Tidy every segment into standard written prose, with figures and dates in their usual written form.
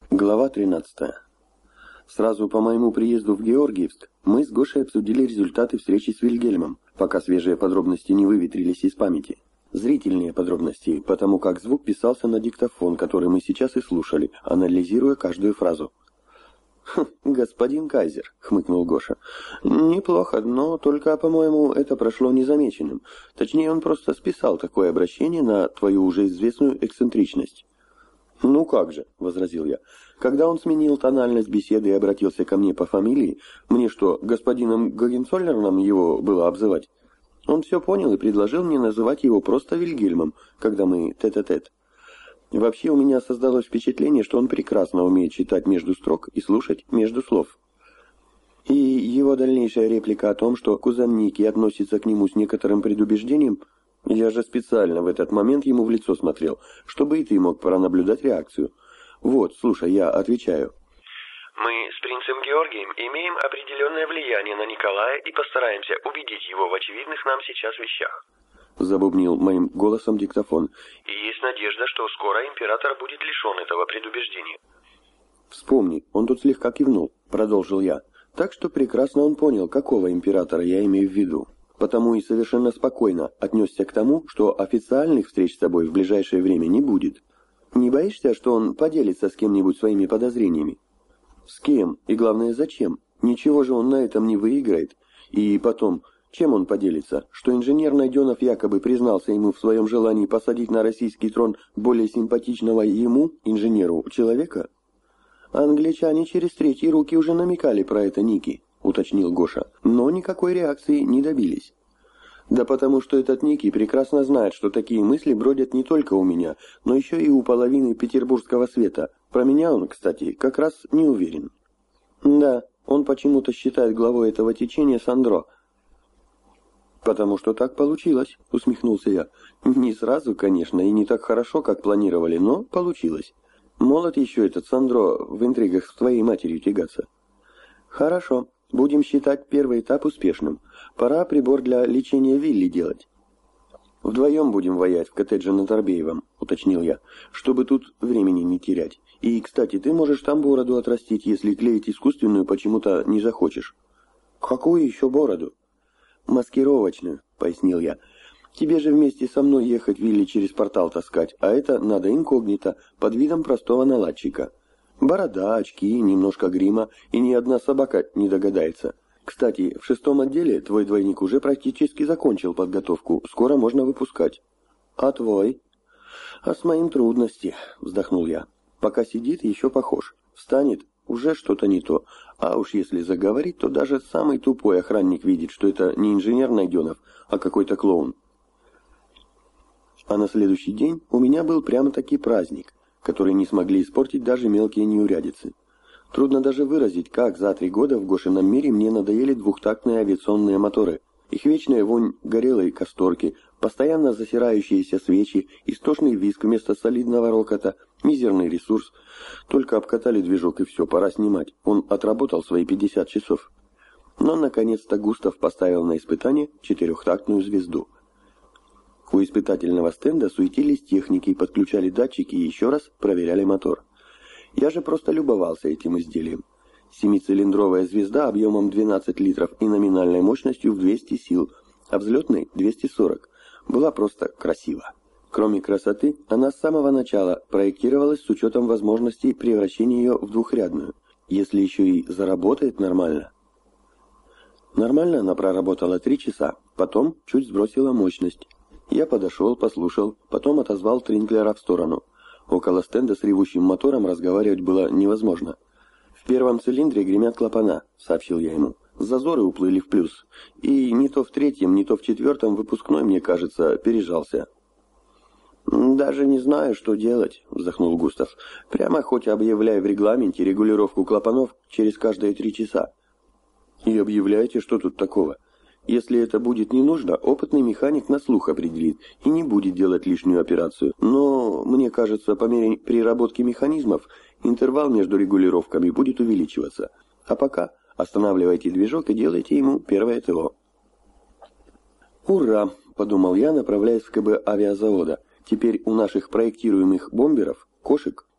Глава 13. Сразу по моему приезду в Георгиевск мы с Гошей обсудили результаты встречи с Вильгельмом, пока свежие подробности не выветрились из памяти. Зрительные подробности, потому как звук писался на диктофон, который мы сейчас и слушали, анализируя каждую фразу. «Господин Кайзер», — хмыкнул Гоша, — «неплохо, но только, по-моему, это прошло незамеченным. Точнее, он просто списал такое обращение на твою уже известную эксцентричность». «Ну как же», — возразил я, — «когда он сменил тональность беседы и обратился ко мне по фамилии, мне что, господином Гогенцоллерном его было обзывать? Он все понял и предложил мне называть его просто Вильгельмом, когда мы тет-а-тет. Вообще у меня создалось впечатление, что он прекрасно умеет читать между строк и слушать между слов». И его дальнейшая реплика о том, что кузен Ники относится к нему с некоторым предубеждением, я же специально в этот момент ему в лицо смотрел, чтобы и ты мог пронаблюдать реакцию. Вот, слушай, я отвечаю. Мы с принцем Георгием имеем определенное влияние на Николая и постараемся убедить его в очевидных нам сейчас вещах. Забубнил моим голосом диктофон. И есть надежда, что скоро император будет лишен этого предубеждения. Вспомни, он тут слегка кивнул, продолжил я. Так что прекрасно он понял, какого императора я имею в виду. Потому и совершенно спокойно отнесся к тому, что официальных встреч с тобой в ближайшее время не будет. Не боишься, что он поделится с кем-нибудь своими подозрениями? С кем? И главное, зачем? Ничего же он на этом не выиграет. И потом, чем он поделится? Что инженер Найденов якобы признался ему в своем желании посадить на российский трон более симпатичного ему, инженеру, человека? Англичане через третьи руки уже намекали про это Ники, уточнил Гоша, но никакой реакции не добились. Да потому что этот Ники прекрасно знает, что такие мысли бродят не только у меня, но еще и у половины петербургского света. Про меня он, кстати, как раз не уверен. Да, он почему-то считает главой этого течения Сандро. «Потому что так получилось», — усмехнулся я. «Не сразу, конечно, и не так хорошо, как планировали, но получилось. Молод еще этот Сандро в интригах с твоей матерью тягаться». «Хорошо. Будем считать первый этап успешным. Пора прибор для лечения Вилли делать». «Вдвоем будем воять в коттедже на Торбеевом», — уточнил я, «чтобы тут времени не терять. И, кстати, ты можешь там бороду отрастить, если клеить искусственную почему-то не захочешь». «Какую еще бороду?» «Маскировочную», — пояснил я. «Тебе же вместе со мной ехать Вилли через портал таскать, а это надо инкогнито, под видом простого наладчика. Борода, очки, немножко грима, и ни одна собака не догадается. Кстати, в 6-м отделе твой двойник уже практически закончил подготовку, скоро можно выпускать». «А твой?» «А с моим трудности», — вздохнул я. «Пока сидит, еще похож. Встанет, уже что-то не то. А уж если заговорит, то даже самый тупой охранник видит, что это не инженер Найденов, а какой-то клоун». А на следующий день у меня был прямо-таки праздник, который не смогли испортить даже мелкие неурядицы. Трудно даже выразить, как за 3 года в Гошином мире мне надоели двухтактные авиационные моторы. Их вечная вонь горелой касторки, постоянно засирающиеся свечи, истошный визг вместо солидного рокота, мизерный ресурс. Только обкатали движок и все, пора снимать. Он отработал свои 50 часов. Но, наконец-то, Густав поставил на испытание 4-тактную звезду. У испытательного стенда суетились техники, подключали датчики и еще раз проверяли мотор. Я же просто любовался этим изделием. 7-цилиндровая звезда объемом 12 литров и номинальной мощностью в 200 сил, а взлетной 240. Была просто красива. Кроме красоты, она с самого начала проектировалась с учетом возможностей превращения ее в двухрядную, если еще и заработает нормально. Нормально она проработала 3 часа, потом чуть сбросила мощность. Я подошел, послушал, потом отозвал Тринклера в сторону. Около стенда с ревущим мотором разговаривать было невозможно. «В 1-м цилиндре гремят клапана», — сообщил я ему. «Зазоры уплыли в плюс. И не то в 3-м, не то в 4-м выпускной, мне кажется, пережался». «Даже не знаю, что делать», — вздохнул Густав. «Прямо хоть объявляй в регламенте регулировку клапанов через каждые 3 часа». «И объявляйте, что тут такого? Если это будет не нужно, опытный механик на слух определит и не будет делать лишнюю операцию. Но, мне кажется, по мере приработки механизмов интервал между регулировками будет увеличиваться. А пока останавливайте движок и делайте ему первое ТО». «Ура!» – подумал я, направляясь в КБ авиазавода. «Теперь у наших проектируемых бомберов, кошек,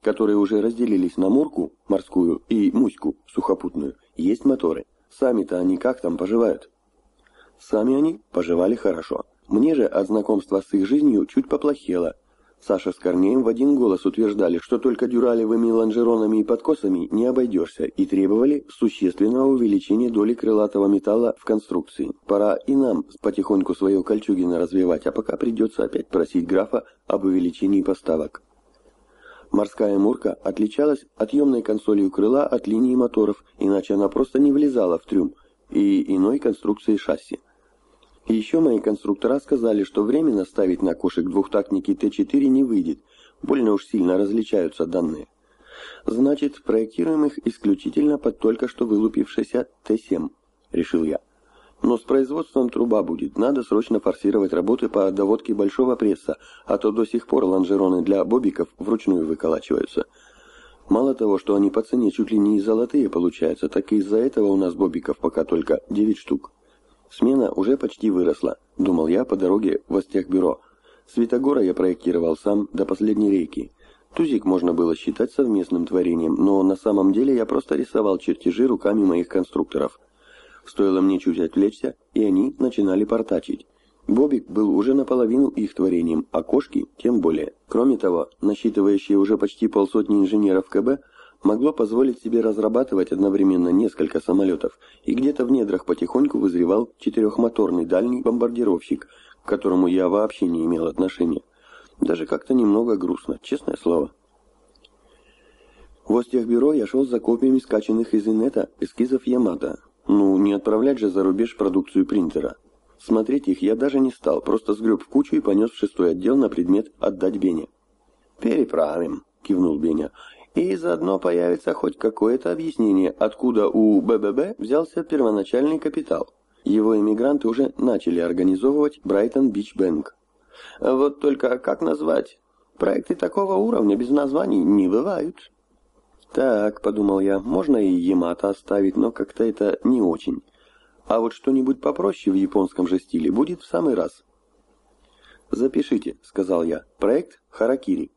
которые уже разделились на Мурку, морскую, и Муську, сухопутную, есть моторы. Сами-то они как там поживают? Сами они поживали хорошо. Мне же от знакомства с их жизнью чуть поплохело. Саша с Корнеем в один голос утверждали, что только дюралевыми лонжеронами и подкосами не обойдешься, и требовали существенного увеличения доли крылатого металла в конструкции. Пора и нам потихоньку свое Кольчугино развивать, а пока придется опять просить графа об увеличении поставок. Морская Мурка отличалась отъемной консолью крыла от линии моторов, иначе она просто не влезала в трюм, и иной конструкции шасси. И еще мои конструктора сказали, что временно ставить на кошек двухтактники Т4 не выйдет, больно уж сильно различаются данные. Значит, проектируем их исключительно под только что вылупившийся Т7, решил я. Но с производством труба будет, надо срочно форсировать работы по доводке большого пресса, а то до сих пор лонжероны для бобиков вручную выколачиваются. Мало того, что они по цене чуть ли не золотые получаются, так и из-за этого у нас бобиков пока только 9 штук. Смена уже почти выросла, думал я по дороге в Остехбюро. Светогора я проектировал сам до последней рейки. Тузик можно было считать совместным творением, но на самом деле я просто рисовал чертежи руками моих конструкторов. Стоило мне чуть отвлечься, и они начинали портачить. Бобик был уже наполовину их творением, а кошки тем более. Кроме того, насчитывающие уже почти полсотни инженеров КБ могло позволить себе разрабатывать одновременно несколько самолетов, и где-то в недрах потихоньку вызревал четырехмоторный дальний бомбардировщик, к которому я вообще не имел отношения. Даже как-то немного грустно, честное слово. В Остехбюро я шел за копиями скачанных из инета эскизов Ямато. Ну, не отправлять же за рубеж продукцию принтера. Смотреть их я даже не стал, просто сгреб в кучу и понес в 6-й отдел на предмет «отдать Бене». «Переправим», — кивнул Беня. «И заодно появится хоть какое-то объяснение, откуда у БББ взялся первоначальный капитал. Его эмигранты уже начали организовывать Брайтон-Бич-Бэнк. Вот только как назвать? Проекты такого уровня без названий не бывают». «Так», — подумал я, — «можно и Ямато оставить, но как-то это не очень. А вот что-нибудь попроще в японском же стиле будет в самый раз». «Запишите», — сказал я, — «проект Харакири».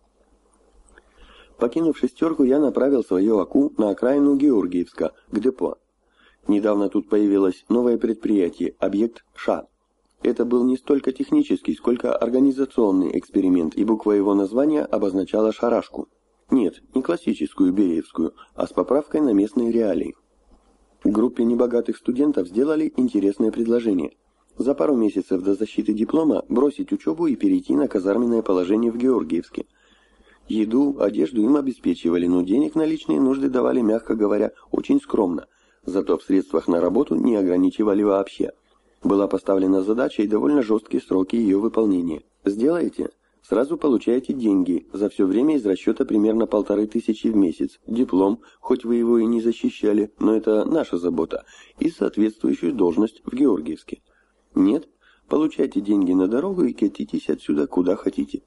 Покинув шестерку, я направил свое АКУ на окраину Георгиевска, к депо. Недавно тут появилось новое предприятие, объект ША. Это был не столько технический, сколько организационный эксперимент, и буква его названия обозначала шарашку. Нет, не классическую бериевскую, а с поправкой на местные реалии. Группе небогатых студентов сделали интересное предложение. За пару месяцев до защиты диплома бросить учебу и перейти на казарменное положение в Георгиевске. Еду, одежду им обеспечивали, но денег на личные нужды давали, мягко говоря, очень скромно. Зато в средствах на работу не ограничивали вообще. Была поставлена задача и довольно жесткие сроки ее выполнения. Сделаете? Сразу получаете деньги, за все время из расчета примерно 1500 в месяц, диплом, хоть вы его и не защищали, но это наша забота, и соответствующую должность в Георгиевске. Нет? Получайте деньги на дорогу и катитесь отсюда куда хотите.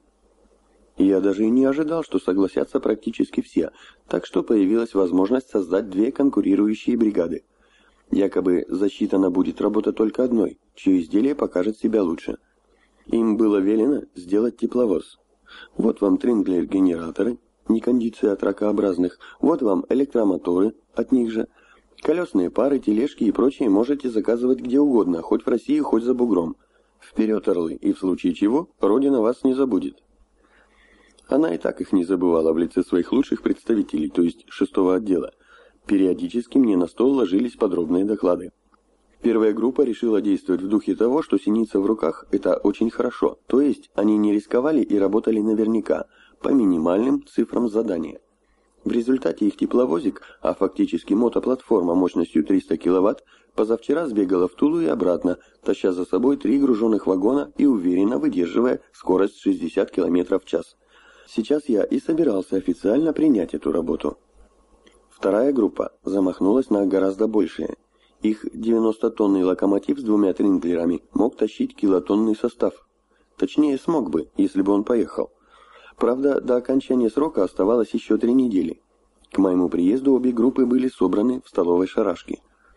Я даже и не ожидал, что согласятся практически все, так что появилась возможность создать 2 конкурирующие бригады. Якобы засчитана будет работа только одной, чье изделие покажет себя лучше. Им было велено сделать тепловоз. Вот вам Тринглер-генераторы, не кондиции от ракообразных, вот вам электромоторы, от них же. Колесные пары, тележки и прочее можете заказывать где угодно, хоть в России, хоть за бугром. Вперед, орлы, и в случае чего, Родина вас не забудет. Она и так их не забывала в лице своих лучших представителей, то есть 6-го отдела. Периодически мне на стол ложились подробные доклады. Первая группа решила действовать в духе того, что синица в руках – это очень хорошо, то есть они не рисковали и работали наверняка, по минимальным цифрам задания. В результате их тепловозик, а фактически мотоплатформа мощностью 300 кВт, позавчера сбегала в Тулу и обратно, таща за собой 3 груженных вагона и уверенно выдерживая скорость 60 км в час. Сейчас я и собирался официально принять эту работу. Вторая группа замахнулась на гораздо большее. Их 90-тонный локомотив с 2 тринглерами мог тащить килотонный состав. Точнее, смог бы, если бы он поехал. Правда, до окончания срока оставалось еще 3 недели. К моему приезду обе группы были собраны в столовой шарашке.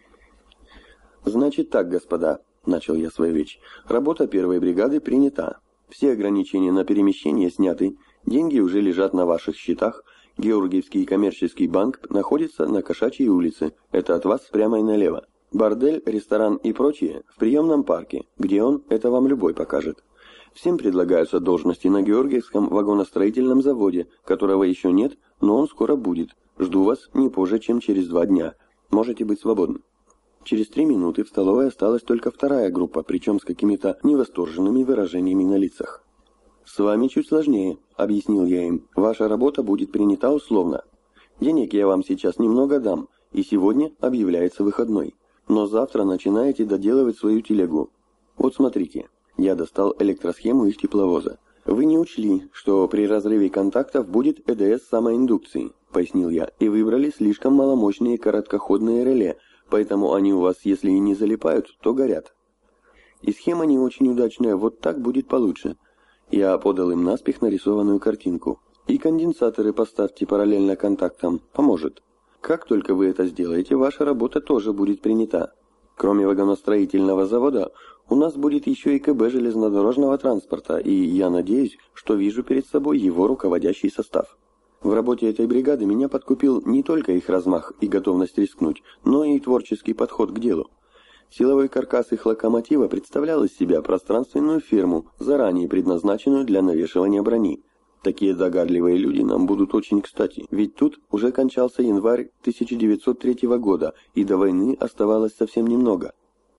«Значит так, господа», — начал я свою речь, — «работа первой бригады принята. Все ограничения на перемещение сняты. Деньги уже лежат на ваших счетах. Георгиевский коммерческий банк находится на Кошачьей улице. Это от вас прямо и налево. Бордель, ресторан и прочее в приемном парке. Где он, это вам любой покажет. Всем предлагаются должности на Георгиевском вагоностроительном заводе, которого еще нет, но он скоро будет. Жду вас не позже, чем через 2 дня. Можете быть свободны. Через 3 минуты в столовой осталась только вторая группа, причем с какими-то невосторженными выражениями на лицах. «С вами чуть сложнее», — объяснил я им. «Ваша работа будет принята условно. Денег я вам сейчас немного дам, и сегодня объявляется выходной. Но завтра начинаете доделывать свою телегу. Вот смотрите». Я достал электросхему их тепловоза. «Вы не учли, что при разрыве контактов будет ЭДС самоиндукции», — пояснил я, «и выбрали слишком маломощные короткоходные реле, поэтому они у вас, если и не залипают, то горят. И схема не очень удачная, вот так будет получше». Я подал им наспех нарисованную картинку. «И конденсаторы поставьте параллельно контактам, поможет. Как только вы это сделаете, ваша работа тоже будет принята. Кроме вагоностроительного завода, у нас будет еще и КБ железнодорожного транспорта, и я надеюсь, что вижу перед собой его руководящий состав. В работе этой бригады меня подкупил не только их размах и готовность рискнуть, но и творческий подход к делу. Силовой каркас их локомотива представлял из себя пространственную ферму, заранее предназначенную для навешивания брони. Такие догадливые люди нам будут очень кстати, ведь тут уже кончался январь 1903 года, и до войны оставалось совсем немного.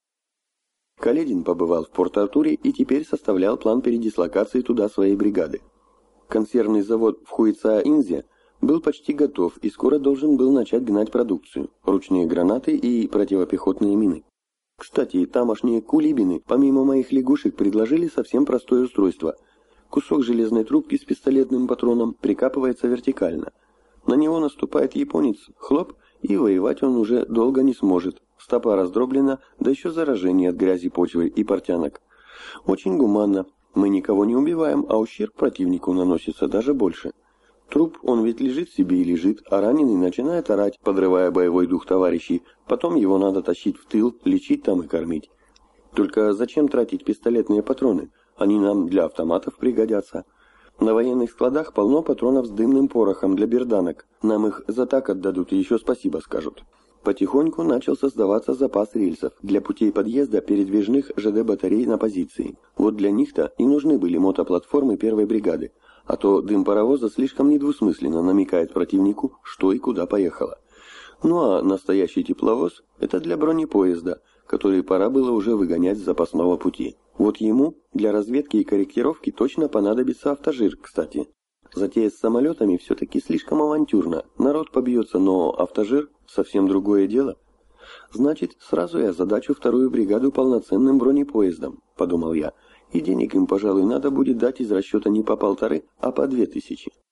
Каледин побывал в Порт-Артуре и теперь составлял план передислокации туда своей бригады. Консервный завод в Хуица-Инзе был почти готов и скоро должен был начать гнать продукцию, ручные гранаты и противопехотные мины. Кстати, тамошние кулибины, помимо моих лягушек, предложили совсем простое устройство. Кусок железной трубки с пистолетным патроном прикапывается вертикально. На него наступает японец, хлоп, и воевать он уже долго не сможет. Стопа раздроблена, да еще заражение от грязи почвы и портянок. Очень гуманно. Мы никого не убиваем, а ущерб противнику наносится даже больше. Труп, он ведь лежит себе и лежит, а раненый начинает орать, подрывая боевой дух товарищей. Потом его надо тащить в тыл, лечить там и кормить. Только зачем тратить пистолетные патроны? Они нам для автоматов пригодятся. На военных складах полно патронов с дымным порохом для берданок. Нам их за так отдадут и еще спасибо скажут. Потихоньку начал создаваться запас рельсов для путей подъезда передвижных ЖД-батарей на позиции. Вот для них-то и нужны были мотоплатформы первой бригады. А то дым паровоза слишком недвусмысленно намекает противнику, что и куда поехало. Ну а настоящий тепловоз – это для бронепоезда, который пора было уже выгонять с запасного пути. Вот ему для разведки и корректировки точно понадобится автожир, кстати. Затея с самолетами все-таки слишком авантюрна. Народ побьется, но автожир – совсем другое дело. Значит, сразу я задачу вторую бригаду полноценным бронепоездом, подумал я. И денег им, пожалуй, надо будет дать из расчета не по 1500, а по 2000.